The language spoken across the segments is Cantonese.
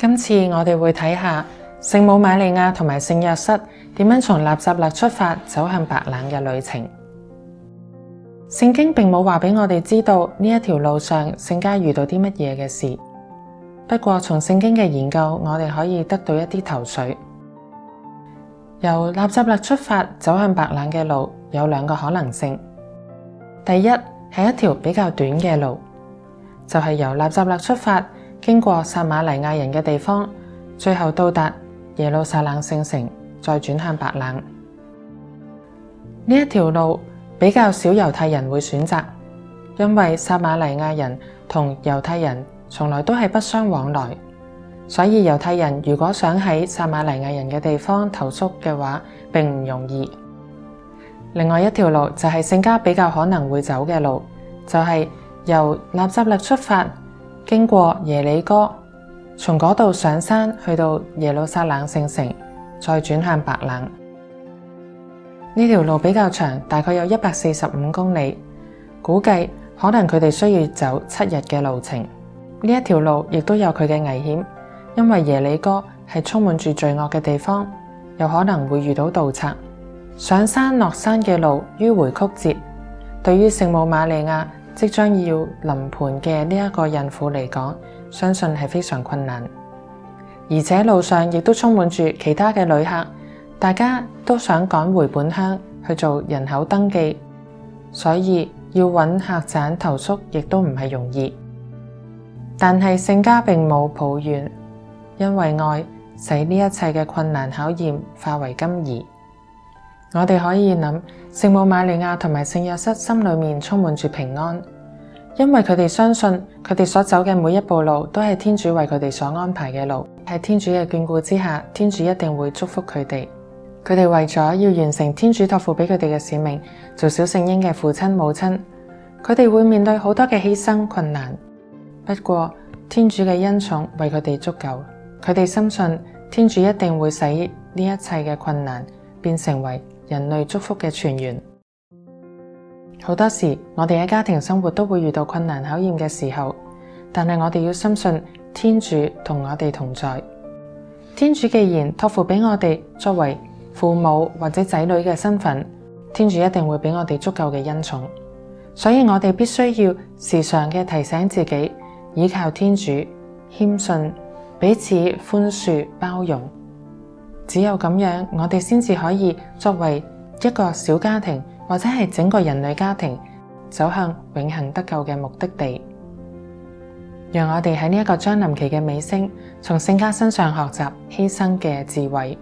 今次我哋會睇下聖母瑪利亞同埋聖若瑟點樣從納匝肋出發走向白冷嘅旅程。聖經並冇話俾我哋知道呢一條路上聖家遇到啲乜嘢嘅事，不過從聖經嘅研究，我哋可以得到一啲頭緒。由納匝肋出發走向白冷嘅路有兩個可能性。第一係一條比較短嘅路，就係由納匝肋出發，經過撒瑪黎雅人嘅地方，最後到達耶路撒冷聖城，再轉向白冷。呢一條路比較少猶太人會選擇，因為撒瑪黎雅人同猶太人從來都係不相往來，所以猶太人如果想喺撒瑪黎雅人嘅地方投宿嘅話，並唔容易。另外一條路就係聖家比較可能會走嘅路，就係由納匝肋出發，經過耶里哥，從嗰度上山去到耶路撒冷聖城，再轉向白冷。呢條路比較長，大概有145公里，估計可能佢哋需要走7日嘅路程。呢一條路亦都有佢嘅危險，因為耶里哥係充滿住罪惡嘅地方，有可能會遇到盜賊。上山落山嘅路迂迴曲折，對於聖母瑪利亞即將要臨盆嘅呢一個孕婦嚟講，相信係非常困難。而且路上亦都充滿住其他嘅旅客，大家都想趕回本鄉去做人口登記，所以要揾客棧投宿亦都唔係容易。但係聖家並冇抱怨，因為愛使呢一切嘅困難考驗化為甘飴。我哋可以諗，聖母瑪利亞同埋聖若瑟心裏面充滿住平安，因為佢哋相信佢哋所走嘅每一步路都係天主為佢哋所安排嘅路，喺天主嘅眷顧之下，天主一定會祝福佢哋。佢哋為咗要完成天主託付俾佢哋嘅使命，做小聖嬰嘅父親母親，佢哋會面對好多嘅犧牲困難。不過天主嘅恩寵為佢哋足夠，佢哋深信天主一定會使呢一切嘅困難變成為人類祝福嘅泉源。好多時我哋喺家庭生活都會遇到困難考驗嘅時候，但係我哋要深信天主同我哋同在。天主既然託付俾我哋作為父母或者仔女嘅身份，天主一定會俾我哋足夠嘅恩寵。所以我哋必須要時常嘅提醒自己，依靠天主，謙遜，彼此寬恕包容。只有咁樣，我哋先至可以作為一個小家庭，或者係整個人類家庭，走向永恆得救嘅目的地。讓我哋喺呢一個將臨期嘅尾聲，從聖家身上學習犧牲嘅智慧。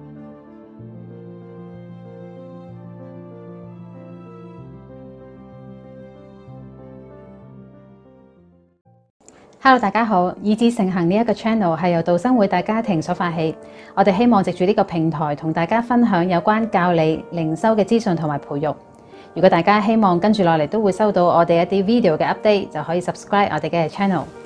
Hello， 大家好！意志成行呢一個 channel 係由道生會大家庭所發起，我哋希望藉住呢個平台同大家分享有關教理、靈修嘅資訊同埋培育。如果大家希望跟住落嚟都會收到我哋一啲 video 嘅 update，就可以 subscribe 我哋嘅 channel。